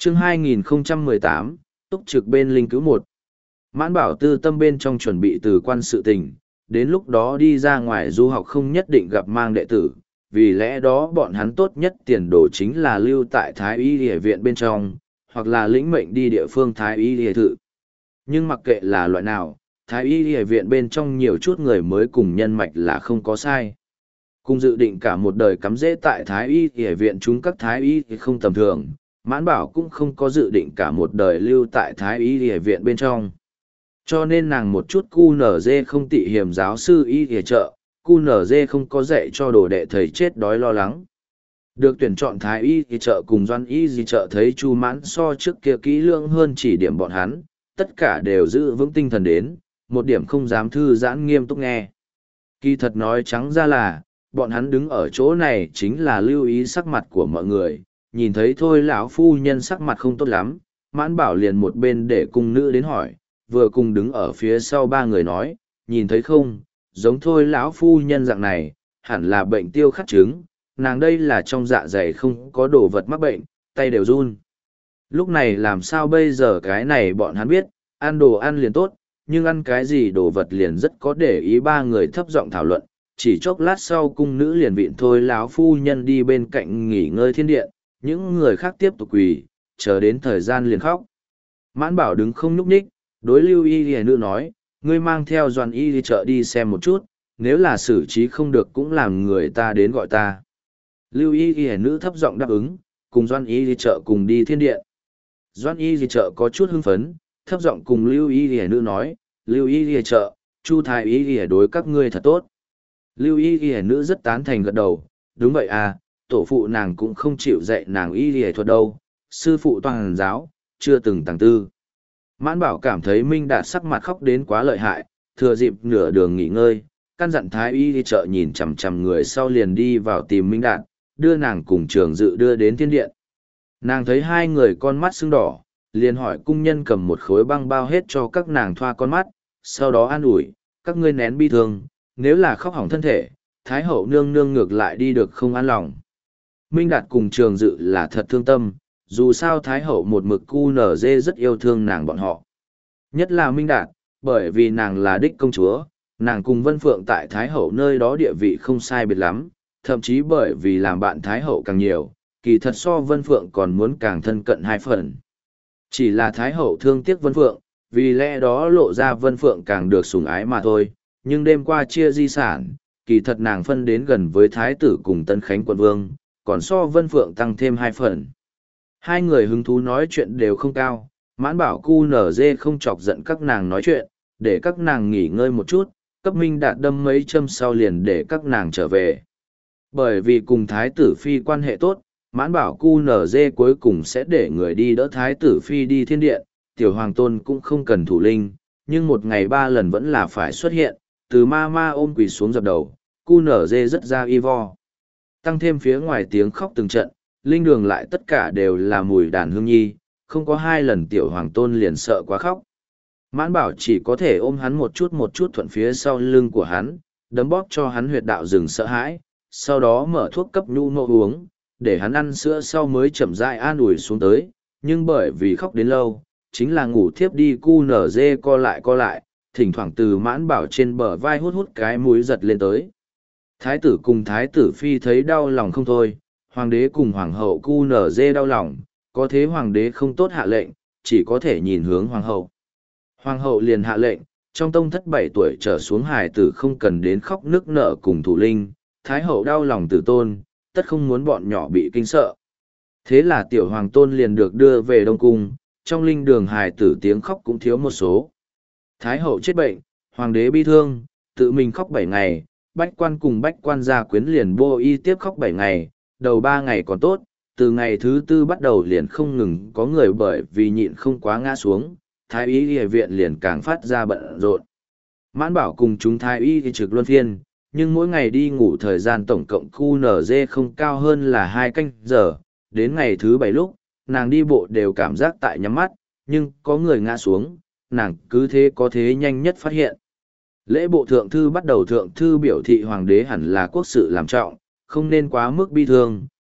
Chương 2018, túc trực bên linh cứu một. Mãn Bảo tư tâm bên trong chuẩn bị từ quan sự tình, đến lúc đó đi ra ngoài du học không nhất định gặp mang đệ tử, vì lẽ đó bọn hắn tốt nhất tiền đồ chính là lưu tại Thái Y Y viện bên trong, hoặc là lĩnh mệnh đi địa phương Thái Y Y thự. Nhưng mặc kệ là loại nào, Thái Y Y viện bên trong nhiều chút người mới cùng nhân mạch là không có sai. Cùng dự định cả một đời cắm rễ tại Thái Y Y viện chúng các Thái Y thì không tầm thường, Mãn Bảo cũng không có dự định cả một đời lưu tại Thái Y Y viện bên trong. Cho nên nàng một chút QNZ không tị hiểm giáo sư y y trợ, QNZ không có dạy cho đồ đệ thầy chết đói lo lắng. Được tuyển chọn Thái y y trợ cùng Doan y y trợ thấy Chu Mãn so trước kia kỹ lưỡng hơn chỉ điểm bọn hắn, tất cả đều giữ vững tinh thần đến, một điểm không dám thư giãn nghiêm túc nghe. Kỳ thật nói trắng ra là, bọn hắn đứng ở chỗ này chính là lưu ý sắc mặt của mọi người, nhìn thấy thôi lão phu nhân sắc mặt không tốt lắm, Mãn Bảo liền một bên để cung nữ đến hỏi, vừa cùng đứng ở phía sau ba người nói, nhìn thấy không, giống thôi lão phu nhân dạng này, hẳn là bệnh tiêu khát trứng, nàng đây là trong dạ dày không có đồ vật mắc bệnh, tay đều run. Lúc này làm sao bây giờ cái này bọn hắn biết, ăn đồ ăn liền tốt, nhưng ăn cái gì đồ vật liền rất có để ý. Ba người thấp giọng thảo luận, chỉ chốc lát sau cung nữ liền vịn thôi lão phu nhân đi bên cạnh nghỉ ngơi thiên điện, những người khác tiếp tục quỳ, chờ đến thời gian liền khóc. Mãn Bảo đứng không nhúc nhích, đối lưu y y nữ nói, ngươi mang theo Doan y đi chợ đi xem một chút, nếu là xử trí không được cũng làm người ta đến gọi ta. Lưu y y nữ thấp giọng đáp ứng, cùng Doan y đi chợ cùng đi thiên điện. Doan y đi chợ có chút hưng phấn, thấp giọng cùng lưu y y nữ nói, lưu y y chợ, Chu thái y y đối các ngươi thật tốt. Lưu y y nữ rất tán thành gật đầu, đúng vậy à, tổ phụ nàng cũng không chịu dạy nàng y y thuật đâu, sư phụ toàn giáo, chưa từng tàng tư. Mãn Bảo cảm thấy Minh Đạt sắc mặt khóc đến quá lợi hại, thừa dịp nửa đường nghỉ ngơi, căn dặn Thái Y đi chợ nhìn chằm chằm người sau liền đi vào tìm Minh Đạt, đưa nàng cùng Trường Dự đưa đến thiên điện. Nàng thấy hai người con mắt sưng đỏ, liền hỏi cung nhân cầm một khối băng bao hết cho các nàng thoa con mắt, sau đó an ủi, các ngươi nén bi thương, nếu là khóc hỏng thân thể, Thái Hậu nương nương ngược lại đi được không an lòng. Minh Đạt cùng Trường Dự là thật thương tâm. Dù sao Thái Hậu một mực QNZ rất yêu thương nàng bọn họ. Nhất là Minh Đạt, bởi vì nàng là đích công chúa, nàng cùng Vân Phượng tại Thái Hậu nơi đó địa vị không sai biệt lắm, thậm chí bởi vì làm bạn Thái Hậu càng nhiều, kỳ thật so Vân Phượng còn muốn càng thân cận hai phần. Chỉ là Thái Hậu thương tiếc Vân Phượng, vì lẽ đó lộ ra Vân Phượng càng được sủng ái mà thôi, nhưng đêm qua chia di sản, kỳ thật nàng phân đến gần với Thái tử cùng Tân Khánh quận vương, còn so Vân Phượng tăng thêm hai phần. Hai người hứng thú nói chuyện đều không cao, Mãn Bảo QNZ không chọc giận các nàng nói chuyện, để các nàng nghỉ ngơi một chút, cấp Minh Đạt đâm mấy châm sau liền để các nàng trở về. Bởi vì cùng Thái tử Phi quan hệ tốt, Mãn Bảo QNZ cuối cùng sẽ để người đi đỡ Thái tử Phi đi thiên điện, Tiểu Hoàng Tôn cũng không cần thủ linh, nhưng một ngày 3 lần vẫn là phải xuất hiện, từ ma ôm quỳ xuống dập đầu, QNZ rất ra y vo. Tăng thêm phía ngoài tiếng khóc từng trận, linh đường lại tất cả đều là mùi đàn hương nhi, không có 2 lần Tiểu Hoàng Tôn liền sợ quá khóc. Mãn Bảo chỉ có thể ôm hắn một chút thuận phía sau lưng của hắn, đấm bóp cho hắn huyệt đạo rừng sợ hãi, sau đó mở thuốc cấp nhu nô uống, để hắn ăn sữa sau mới chậm rãi an ủi xuống tới, nhưng bởi vì khóc đến lâu, chính là ngủ thiếp đi QNZ co lại, thỉnh thoảng từ Mãn Bảo trên bờ vai hút cái mũi giật lên tới. Thái tử cùng Thái tử Phi thấy đau lòng không thôi, Hoàng đế cùng Hoàng hậu QNZ đau lòng, có thế Hoàng đế không tốt hạ lệnh, chỉ có thể nhìn hướng Hoàng hậu. Hoàng hậu liền hạ lệnh, trong tông thất 7 tuổi trở xuống hài tử không cần đến khóc nức nở cùng thủ linh, Thái hậu đau lòng tử tôn, tất không muốn bọn nhỏ bị kinh sợ. Thế là Tiểu Hoàng Tôn liền được đưa về Đông Cung, trong linh đường hài tử tiếng khóc cũng thiếu một số. Thái hậu chết bệnh, Hoàng đế bi thương, tự mình khóc 7 ngày, bách quan cùng bách quan gia quyến liền bô y tiếp khóc 7 ngày, đầu 3 ngày còn tốt, từ ngày thứ 4 bắt đầu liền không ngừng có người bởi vì nhịn không quá ngã xuống, Thái y y viện liền càng phát ra bận rộn. Mãn Bảo cùng chúng Thái y thì trực luân phiên, nhưng mỗi ngày đi ngủ thời gian tổng cộng QNZ không cao hơn là 2 canh giờ, đến ngày thứ 7 lúc, nàng đi bộ đều cảm giác tại nhắm mắt, nhưng có người ngã xuống, nàng cứ thế có thế nhanh nhất phát hiện. Lễ bộ thượng thư bắt đầu thượng thư biểu thị hoàng đế hẳn là quốc sự làm trọng, không nên quá mức bi thương,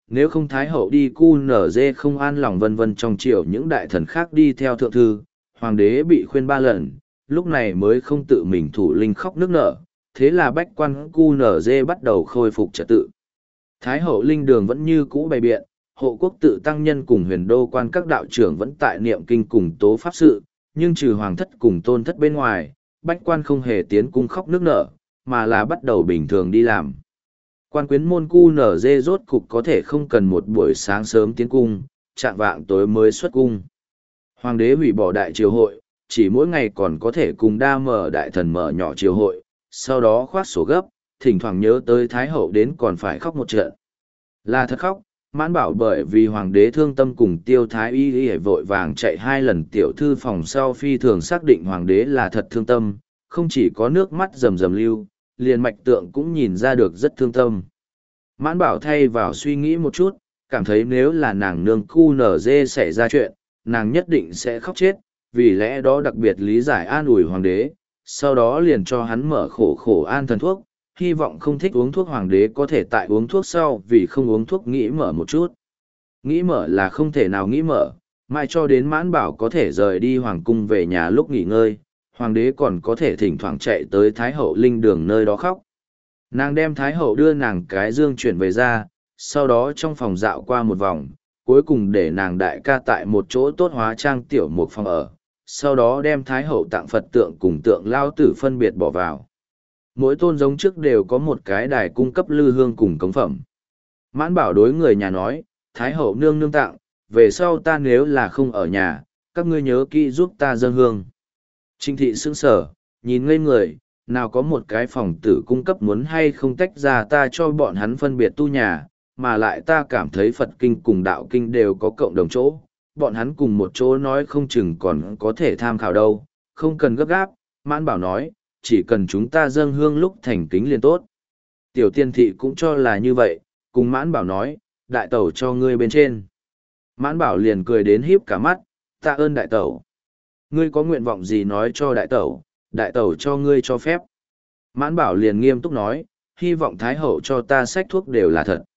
nếu không Thái hậu đi cu nở dê không an lòng vân vân trong triều những đại thần khác đi theo thượng thư, hoàng đế bị khuyên 3 lần, lúc này mới không tự mình thủ linh khóc nức nở, thế là bách quan cu nở dê bắt đầu khôi phục trật tự. Thái hậu linh đường vẫn như cũ bày biện, hộ quốc tự tăng nhân cùng huyền đô quan các đạo trưởng vẫn tại niệm kinh cùng tố pháp sự, nhưng trừ hoàng thất cùng tôn thất bên ngoài, bách quan không hề tiến cung khóc nức nở, mà là bắt đầu bình thường đi làm. Quan quyến môn cu nở dê rốt cục có thể không cần một buổi sáng sớm tiến cung, chạng vạng tối mới xuất cung. Hoàng đế hủy bỏ đại triều hội, chỉ mỗi ngày còn có thể cùng đa mở đại thần mở nhỏ triều hội, sau đó khoát sổ gấp, thỉnh thoảng nhớ tới Thái hậu đến còn phải khóc một trận. Là thật khóc, Mãn Bảo bởi vì hoàng đế thương tâm cùng Tiêu Thái y vội vàng chạy 2 lần tiểu thư phòng sau phi thường xác định hoàng đế là thật thương tâm, không chỉ có nước mắt rầm rầm lưu, liền mạch tượng cũng nhìn ra được rất thương tâm. Mãn Bảo thay vào suy nghĩ một chút, cảm thấy nếu là nàng nương cu nở dê xảy ra chuyện, nàng nhất định sẽ khóc chết, vì lẽ đó đặc biệt lý giải an ủi hoàng đế, sau đó liền cho hắn mở khổ an thần thuốc, hy vọng không thích uống thuốc hoàng đế có thể tại uống thuốc sau vì không uống thuốc nghĩ mở một chút. Nghĩ mở là không thể nào nghĩ mở, mai cho đến Mãn Bảo có thể rời đi hoàng cung về nhà lúc nghỉ ngơi, hoàng đế còn có thể thỉnh thoảng chạy tới Thái hậu linh đường nơi đó khóc. Nàng đem Thái hậu đưa nàng cái dương chuyển về ra, sau đó trong phòng dạo qua một vòng, cuối cùng để nàng đại ca tại một chỗ tốt hóa trang tiểu một phòng ở, sau đó đem Thái hậu tặng Phật tượng cùng tượng lao tử phân biệt bỏ vào. Mỗi tôn giống trước đều có một cái đài cung cấp lư hương cùng cống phẩm. Mãn Bảo đối người nhà nói, Thái hậu nương nương tặng, về sau ta nếu là không ở nhà, các ngươi nhớ kỹ giúp ta dâng hương. Trinh thị sững sở, nhìn ngây người, nào có một cái phòng tử cung cấp muốn hay không tách ra ta cho bọn hắn phân biệt tu nhà, mà lại ta cảm thấy Phật kinh cùng đạo kinh đều có cộng đồng chỗ, bọn hắn cùng một chỗ nói không chừng còn có thể tham khảo đâu, không cần gấp gáp. Mãn Bảo nói, chỉ cần chúng ta dâng hương lúc thành kính liền tốt. Tiểu tiên thị cũng cho là như vậy, cùng Mãn Bảo nói, đại tẩu cho ngươi bên trên. Mãn Bảo liền cười đến híp cả mắt, tạ ơn đại tẩu. Ngươi có nguyện vọng gì nói cho đại tẩu cho ngươi cho phép. Mãn Bảo liền nghiêm túc nói, hy vọng Thái hậu cho ta sách thuốc đều là thật.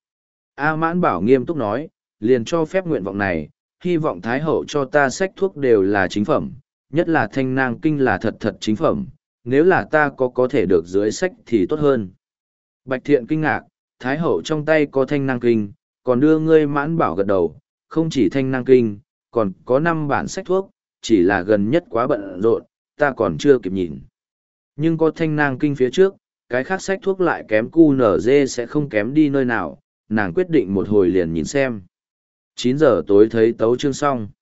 Mãn Bảo nghiêm túc nói, liền cho phép nguyện vọng này, hy vọng Thái hậu cho ta sách thuốc đều là chính phẩm, nhất là thanh nang kinh là thật chính phẩm, nếu là ta có thể được dưới sách thì tốt hơn. Bạch Thiện kinh ngạc, Thái hậu trong tay có thanh nang kinh, còn đưa ngươi. Mãn Bảo gật đầu, không chỉ thanh nang kinh, còn có 5 bản sách thuốc, chỉ là gần nhất quá bận rộn, ta còn chưa kịp nhìn. Nhưng có thanh nang kinh phía trước, cái khác sách thuốc lại kém cu nở dê sẽ không kém đi nơi nào, nàng quyết định một hồi liền nhìn xem. 9 giờ tối thấy tấu chương xong.